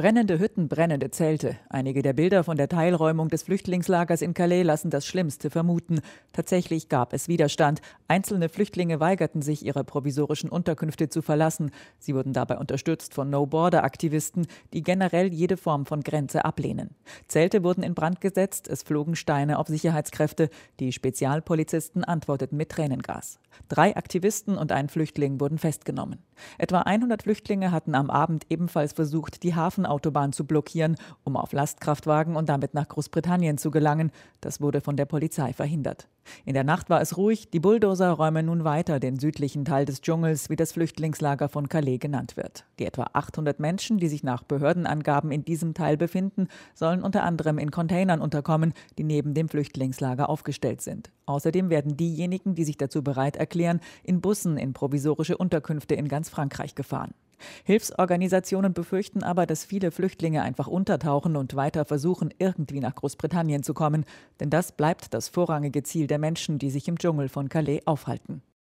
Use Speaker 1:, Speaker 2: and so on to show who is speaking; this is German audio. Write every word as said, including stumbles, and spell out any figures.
Speaker 1: Brennende Hütten, brennende Zelte. Einige der Bilder von der Teilräumung des Flüchtlingslagers in Calais lassen das Schlimmste vermuten. Tatsächlich gab es Widerstand. Einzelne Flüchtlinge weigerten sich, ihre provisorischen Unterkünfte zu verlassen. Sie wurden dabei unterstützt von No-Border-Aktivisten, die generell jede Form von Grenze ablehnen. Zelte wurden in Brand gesetzt, es flogen Steine auf Sicherheitskräfte. Die Spezialpolizisten antworteten mit Tränengas. Drei Aktivisten und ein Flüchtling wurden festgenommen. Etwa hundert Flüchtlinge hatten am Abend ebenfalls versucht, die Hafenautobahn zu blockieren, um auf Lastkraftwagen und damit nach Großbritannien zu gelangen. Das wurde von der Polizei verhindert. In der Nacht war es ruhig. Die Bulldozer räumen nun weiter den südlichen Teil des Dschungels, wie das Flüchtlingslager von Calais genannt wird. Die etwa achthundert Menschen, die sich nach Behördenangaben in diesem Teil befinden, sollen unter anderem in Containern unterkommen, die neben dem Flüchtlingslager aufgestellt sind. Außerdem werden diejenigen, die sich dazu bereit erklären, in Bussen in provisorische Unterkünfte in ganz Frankreich gefahren. Hilfsorganisationen befürchten aber, dass viele Flüchtlinge einfach untertauchen und weiter versuchen, irgendwie nach Großbritannien zu kommen. Denn das bleibt das vorrangige Ziel der Menschen, die sich im Dschungel von Calais aufhalten.